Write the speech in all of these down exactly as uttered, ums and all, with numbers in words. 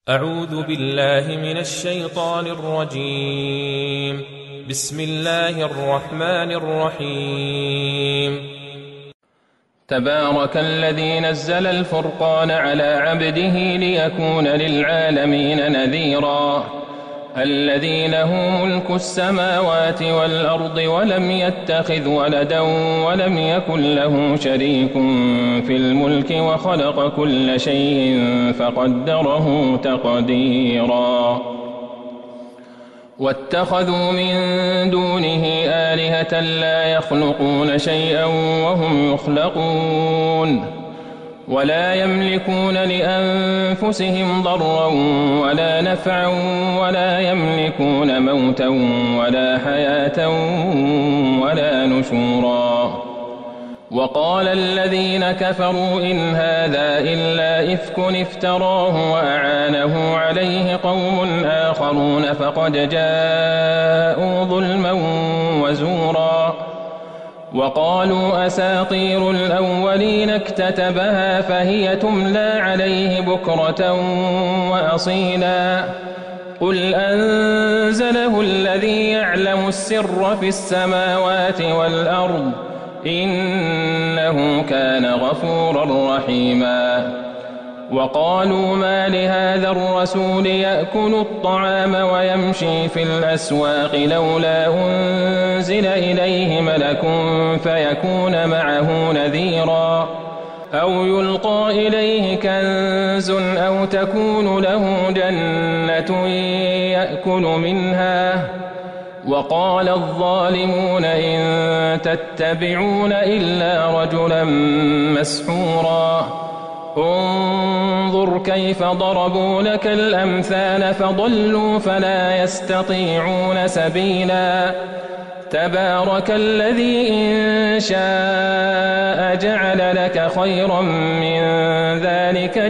أعوذ بالله من الشيطان الرجيم. بسم الله الرحمن الرحيم. تبارك الذي نزل الفرقان على عبده ليكون للعالمين نذيرا. الذي له ملك السماوات والأرض ولم يتخذ ولدا ولم يكن له شريك في الملك وخلق كل شيء فقدره تقديرا. واتخذوا من دونه آلهة لا يخلقون شيئا وهم يخلقون ولا يملكون لأنفسهم ضرا ولا نفعا ولا يملكون موتا ولا حياة ولا نشورا. وقال الذين كفروا إن هذا إلا إفك افتراه وأعانه عليه قوم آخرون فقد جاءوا ظلما وزورا. وقالوا أساطير الأولين اكتتبها فهي تملى عليه بكرة وأصيلا. قل أنزله الذي يعلم السر في السماوات والأرض إنه كان غفورا رحيما. وقالوا ما لهذا الرسول يأكل الطعام ويمشي في الأسواق لولا أنزل إليه ملك فيكون معه نذيرا أو يلقى إليه كنز أو تكون له جنة يأكل منها. وقال الظالمون إن تتبعون إلا رجلا مسحورا. انظر كيف ضربوا لك الأمثال فضلوا فلا يستطيعون سبيلا. تبارك الذي إن شاء جعل لك خيرا من ذلك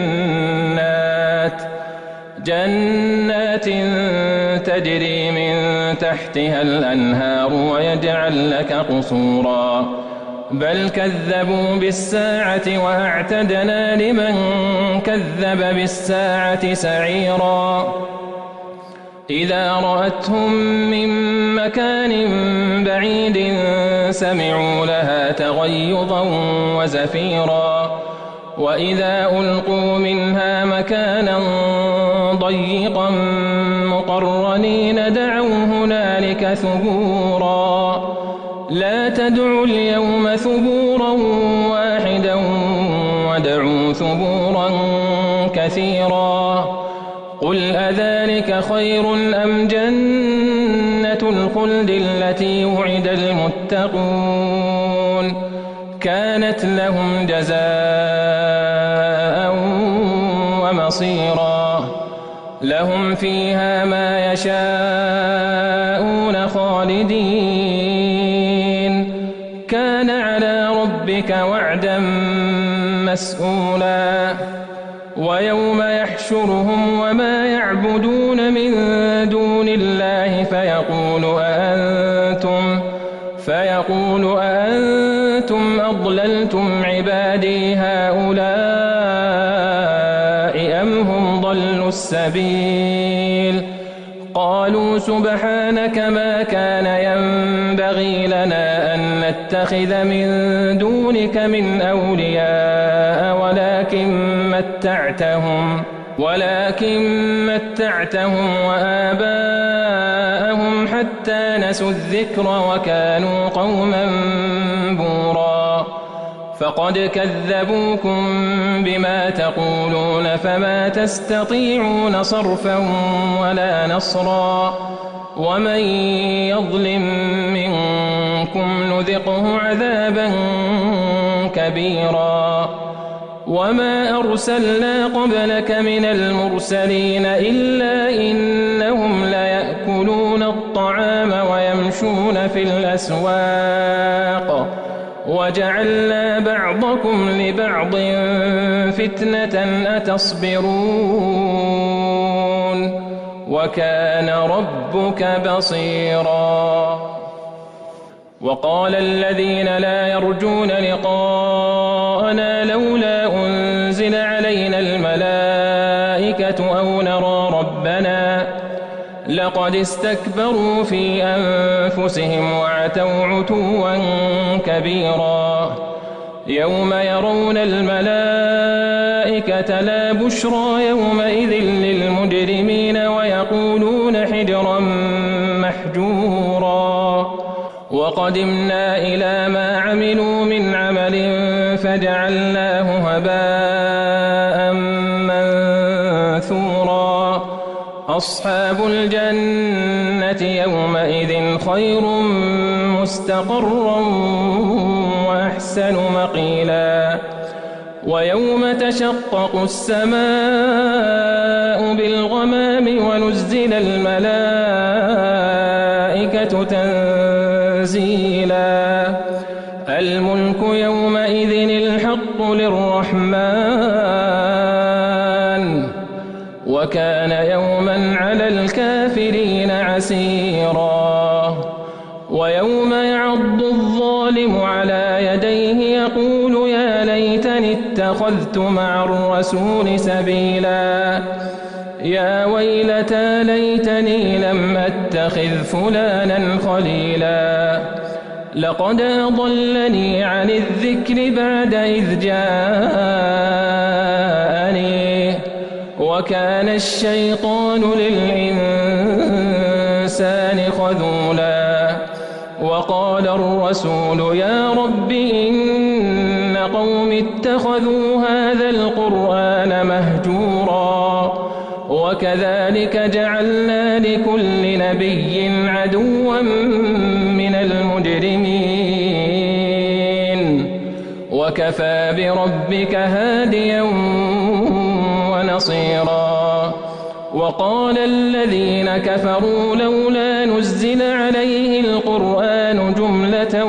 جنات جنات تجري من تحتها الأنهار ويجعل لك قصورا. بل كذبوا بالساعة وأعتدنا لمن كذب بالساعة سعيرا. إذا رأتهم من مكان بعيد سمعوا لها تغيظا وزفيرا. وإذا ألقوا منها مكانا ضيقا مقرنين دعوا هنالك ثبورا. لا تدعوا اليوم ثبورا واحدا ودعوا ثبورا كثيرا. قل أذلك خير أم جنة الخلد التي وعد المتقون كانت لهم جزاء ومصيرا. لهم فيها ما يشاءون خالدين كان على ربك وعدا مسئولا. ويوم يحشرهم وما يعبدون من دون الله فيقول أأنتم فيقول أأنتم أضللتم عبادي هؤلاء أم هم ضلوا السبيل. قالوا سبحانك ما كان ينبغي لنا أن نتخذ من دونك من أولياء ولكن متعتهم ولكن متعتهم وآباءهم حتى نسوا الذكر وكانوا قوما بورا. فقد كذبوكم بما تقولون فما تستطيعون صرفا ولا نصرا. ومن يظلم منكم نذقه عذابا كبيرا. وما أرسلنا قبلك من المرسلين إلا إنهم ليأكلون الطعام ويمشون في الأسواق وجعلنا بعضكم لبعض فتنة أتصبرون وكان ربك بصيرا. وقال الذين لا يرجون لقاءنا لولا أنزل علينا الملائكة الملائكة أو نرى ربنا لقد استكبروا في أنفسهم وعتوا عتوا كبيرا يوم يرون الملائكة لا بشرى يومئذ للمجرمين ويقولون حجرا محجورا وقدمنا إلى ما عملوا من عمل فجعلناه هباء منثورا أصحاب الجنة يومئذ خير مستقرا وأحسن مقيلا ويوم تشقق السماء بالغمام ونزل الملائكة تنزيلا الملك يومئذ الحق للرحمن وكان يوما على الكافرين عسيرا ويوم يعض الظالم على يديه يقول يا ليتني اتخذت مع الرسول سبيلا يا ويلتى ليتني لم أتخذ فلانا خليلا لقد أضلني عن الذكر بعد إذ جاءني وكان الشيطان للإنسان خذولا وقال الرسول يا رب إن قوم اتخذوا هذا القرآن مهجورا وكذلك جعلنا لكل نبي عدوا من المجرمين وكفى بربك هاديا ونصيرا وقال الذين كفروا لولا نزل عليه القرآن جملة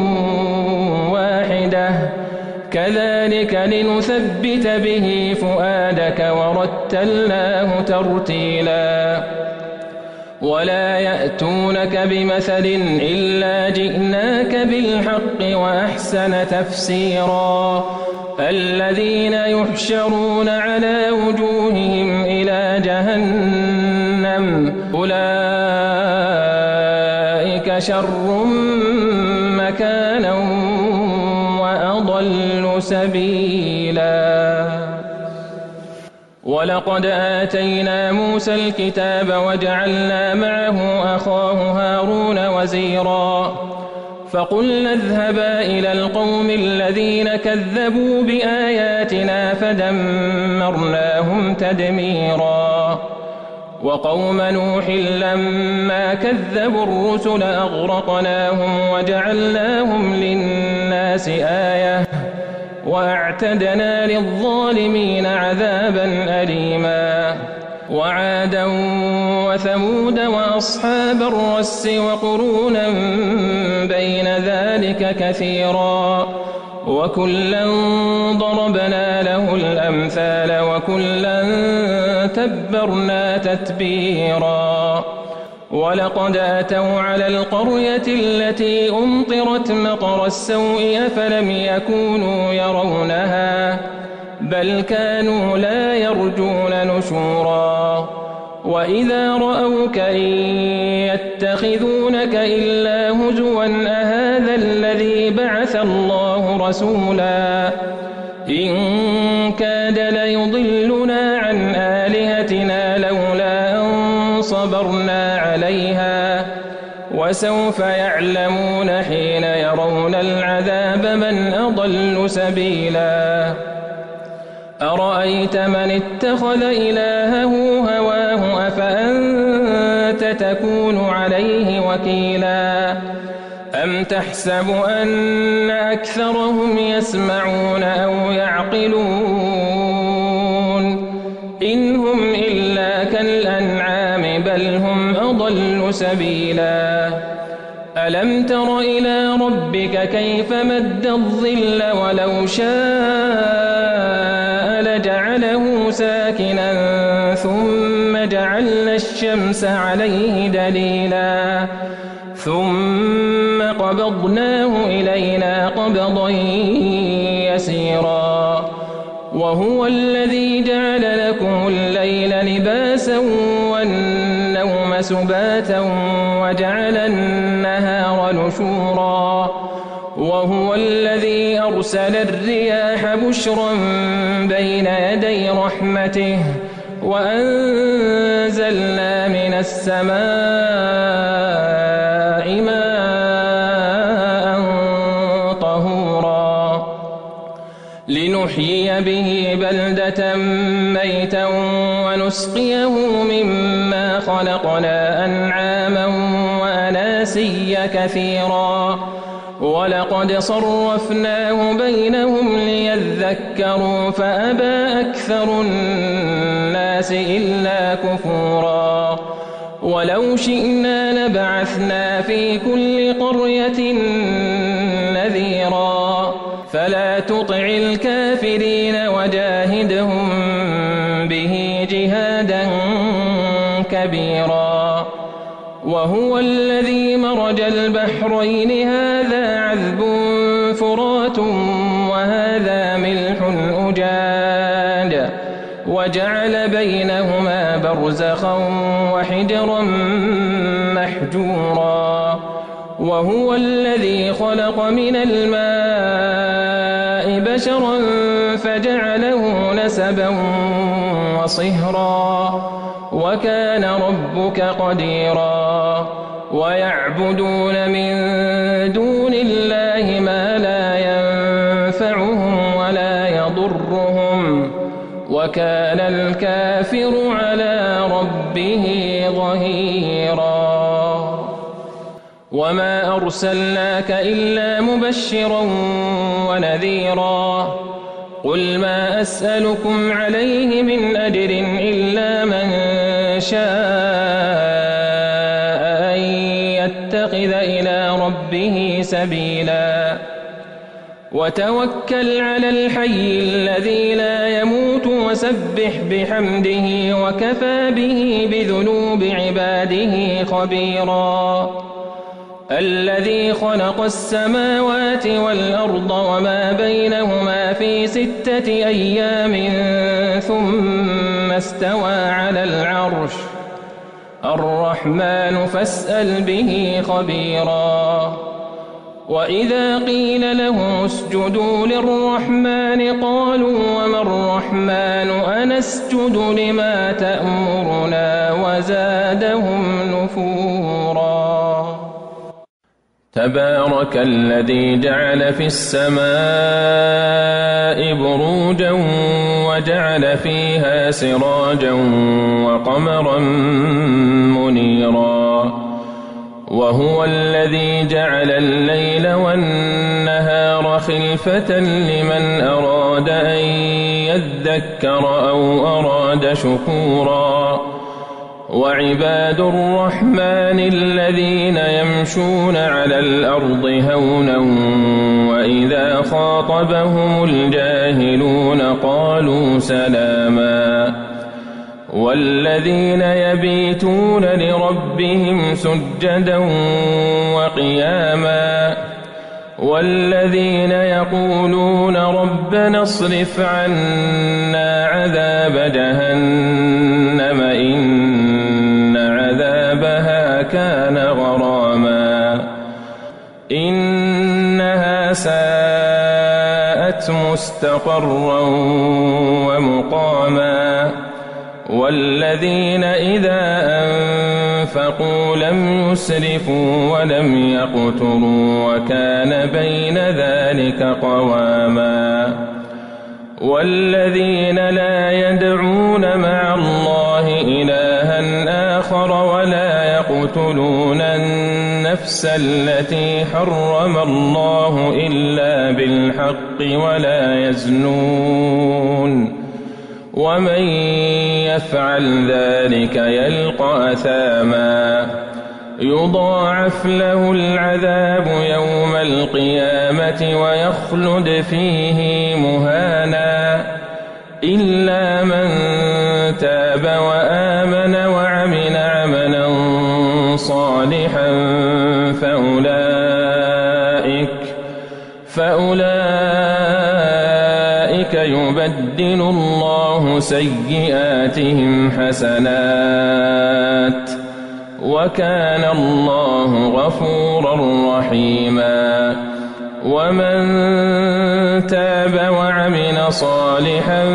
واحدة كذلك لنثبت به فؤادك ورتلناه ترتيلا ولا يأتونك بمثل إلا جئناك بالحق وأحسن تفسيرا الذين يحشرون على وجوههم إلى جهنم أولئك شر مكانا وأضل سبيلا ولقد آتينا موسى الكتاب وجعلنا معه أخاه هارون وزيرا فقلنا اذهبا إلى القوم الذين كذبوا بآياتنا فدمرناهم تدميرا وقوم نوح لما كذبوا الرسل أغرقناهم وجعلناهم للناس آية وأعتدنا للظالمين عذابا أليما وعادا وثمود وأصحاب الرس وقرونا بين ذلك كثيرا وكلا ضربنا له الأمثال وكلا تبرنا تتبيرا ولقد أتوا على القرية التي أمطرت مطر السوء أفلم يكونوا يرونها بل كانوا لا يرجون نشورا وإذا رأوك إن يتخذونك إلا هزوا أهذا الذي بعث الله رسولا إن كاد ليضلنا عن آلهتنا لولا أن صبرنا عليها وسوف يعلمون حين يرون العذاب من أضل سبيلا أرأيت من اتخذ إلهه هواه أفأنت تكون عليه وكيلا أم تحسب أن أكثرهم يسمعون أو يعقلون إن هم إلا كالأنعام بل هم أضل سبيلا ألم تر إلى ربك كيف مد الظل ولو شاء لجعله ساكنا ثم جعلنا الشمس عليه دليلا ثم قبضناه إلينا قبضا يسيرا وهو الذي جعل لكم الليل لباسا والنوم سباتا وجعل النهار نشورا وهو الذي أرسل الرياح بشرا بين يدي رحمته وأنزلنا من السماء ماء طهورا لنحيي به بلدة ميتا ونسقيه مما خلقنا أنعاما وأناسيا كثيرا ولقد صرفناه بينهم ليذكروا فأبى أكثر الناس إلا كفورا ولو شئنا لبعثنا في كل قرية نذيرا فلا تطع الكافرين وجاهدهم به جهادا كبيرا وهو الذي مرج البحرين هذا عذب فرات وهذا ملح أجاج وجعل بينهما برزخا وحجرا محجورا وهو الذي خلق من الماء بشرا فجعله نسبا وصهرا وكان ربك قديرا ويعبدون من دون الله ما لا ينفعهم ولا يضرهم وكان الكافر على ربه ظهيرا وما أرسلناك إلا مبشرا ونذيرا قل ما أسألكم عليه من أجر إلا من شاء أن يتخذ إلى ربه سبيلا وتوكل على الحي الذي لا يموت وسبح بحمده وكفى به بذنوب عباده خبيرا الذي خلق السماوات والأرض وما بينهما في ستة أيام ثم استوى على العرش الرحمن فاسأل به خبيرا وإذا قيل لهم اسجدوا للرحمن قالوا وما الرحمن أنسجد لما تأمرنا وزادهم نفورا تبارك الذي جعل في السماء بروجا وجعل فيها سراجا وقمرا منيرا وهو الذي جعل الليل والنهار خلفة لمن أراد أن يذكر أو أراد شكورا وعباد الرحمن الذين يمشون على الأرض هونا وإذا خاطبهم الجاهلون قالوا سلاما والذين يبيتون لربهم سجدا وقياما والذين يقولون ربنا اصرف عنا عذاب جهنم إن عذابها كان غراما إنها ساءت مستقرا ومقاما والذين إذا أنفقوا لم يسرفوا ولم يقتروا وكان بين ذلك قواما والذين لا يدعون مع الله إلها آخر ولا يقتلون النفس التي حرم الله إلا بالحق ولا يزنون ومن يفعل ذلك يلقى أثاما يضاعف له العذاب يوم القيامة ويخلد فيه مهانا إلا من تاب وآمن وعمل عملا صالحا فأولئك فأولئك يؤمنون يبدل الله سيئاتهم حسنات وكان الله غفورا رحيما ومن تاب وعمل صالحا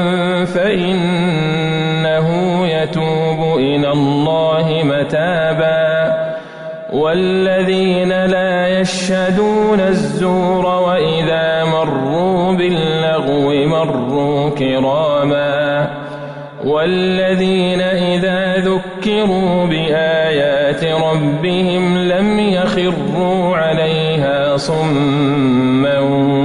فإنه يتوب إلى الله متابا والذين لا يشهدون الزور وإذا مروا باللغو مروا كراما والذين إذا ذكروا بآيات ربهم لم يخروا عليها صما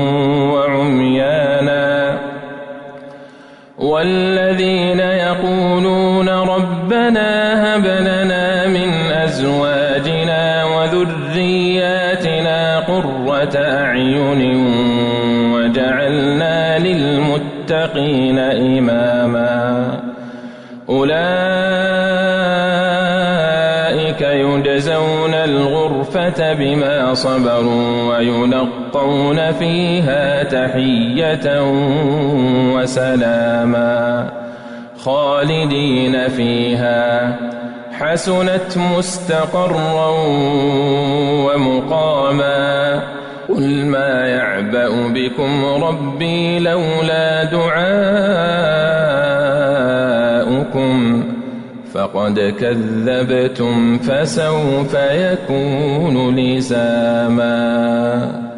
وعميانا والذين يقولون ربنا هب لنا من أزواجنا وذرياتنا قرة أعين وجعلنا للمتقين إماما أولئك يجزون الغرفة بما صبروا ويلقون فيها تحية وسلاما خالدين فيها حسنت مستقرا ومقاما قل ما يعبأ بكم ربي لولا دعاؤكم فقد كذبتم فسوف يكون لزاما.